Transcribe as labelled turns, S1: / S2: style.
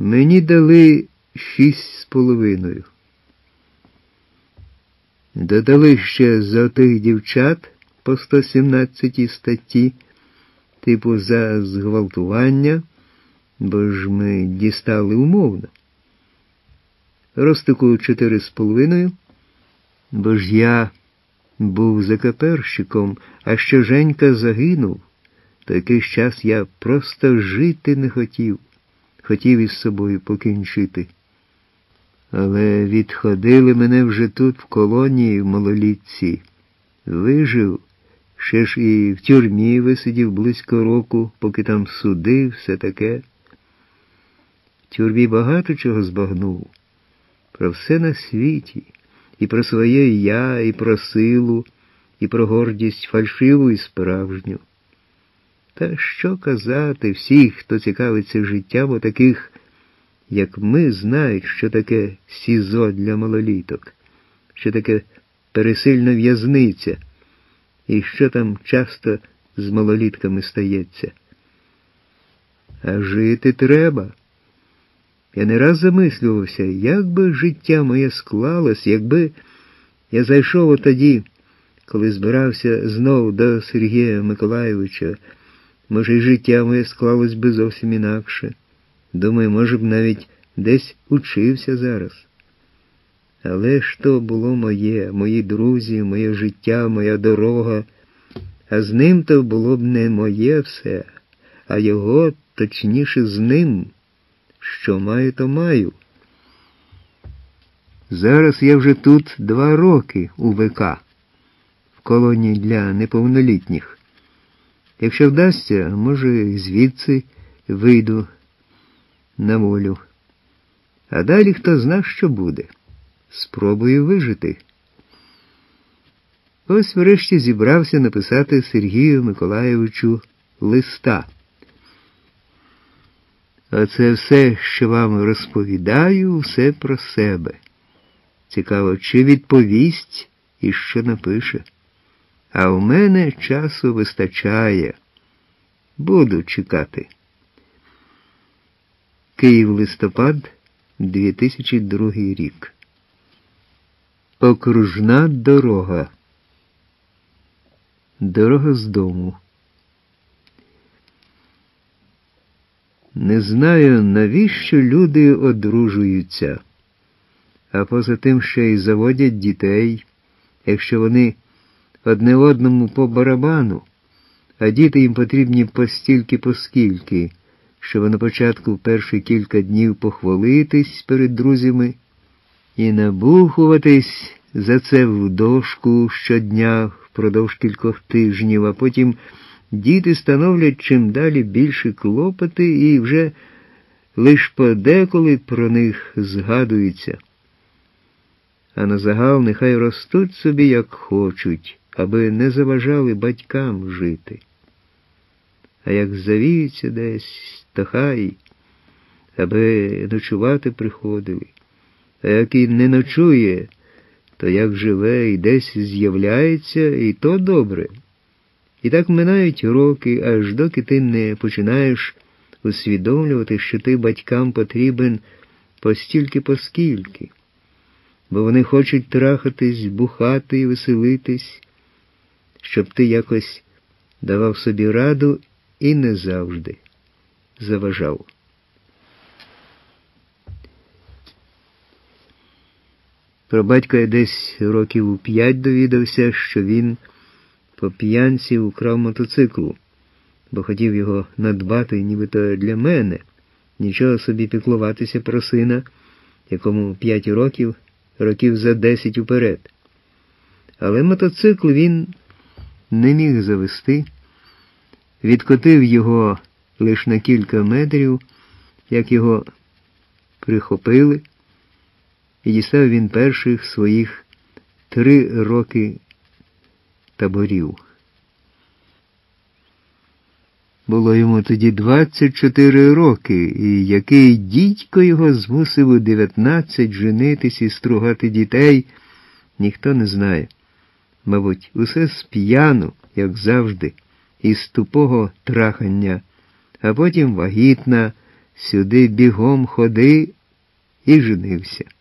S1: Мені дали 6,5. Додали ще за тих дівчат по 117 статті, типу за зґвалтування, бо ж ми дістали умовно. Ростику 4,5, бо ж я був закаперщиком, а що Женька загинув, то якийсь час я просто жити не хотів. Хотів із собою покінчити. Але відходили мене вже тут, в колонії, в малолітці. Вижив, ще ж і в тюрмі висидів близько року, поки там суди, все таке. В тюрмі багато чого збагнув. Про все на світі. І про своє я, і про силу, і про гордість фальшиву і справжню. Та що казати, всіх, хто цікавиться життям, отаких, як ми, знають, що таке СІЗО для малоліток, що таке пересильна в'язниця, і що там часто з малолітками стається. А жити треба. Я не раз замислювався, як би життя моє склалось, якби я зайшов отоді, коли збирався знов до Сергія Миколайовича. Може, й життя моє склалось би зовсім інакше. Думаю, може б навіть десь учився зараз. Але ж то було моє, мої друзі, моє життя, моя дорога. А з ним то було б не моє все, а його, точніше, з ним. Що маю, то маю. Зараз я вже тут 2 роки у ВК, в колонії для неповнолітніх. Якщо вдасться, може, звідси вийду на волю. А далі хто зна, що буде. Спробую вижити. Ось врешті зібрався написати Сергію Миколайовичу листа. Оце все, що вам розповідаю, все про себе. Цікаво, чи відповість і що напише. А у мене часу вистачає. Буду чекати. Київ, листопад, 2002 рік. Окружна дорога. Дорога з дому. Не знаю, навіщо люди одружуються, а поза тим ще й заводять дітей, якщо вони одне одному по барабану, а діти їм потрібні постільки-поскільки, щоб на початку в перші кілька днів похвалитись перед друзями і набухуватись за це в дошку щодня впродовж кількох тижнів, а потім діти становлять чим далі більше клопоти і вже лиш подеколи про них згадується. А на загал нехай ростуть собі як хочуть, аби не заважали батькам жити. А як завіються десь, то хай, аби ночувати приходили. А як і не ночує, то як живе і десь з'являється, і то добре. І так минають роки, аж доки ти не починаєш усвідомлювати, що ти батькам потрібен постільки-поскільки. Бо вони хочуть трахатись, бухати і веселитись, щоб ти якось давав собі раду і не завжди заважав. Про батька я десь років у 5 довідався, що він по п'янці украв мотоциклу, бо хотів його надбати нібито для мене, нічого собі піклуватися про сина, якому 5 років за 10 уперед. Але мотоцикл він не міг завести, відкотив його лише на кілька метрів, як його прихопили, і дістав він перших своїх 3 роки таборів. Було йому тоді 24 роки, і який дідько його змусив у 19 женитись і стругати дітей, ніхто не знає. Мабуть, усе сп'яну, як завжди, із тупого трахання, а потім вагітна, Сюди бігом ходи і женився.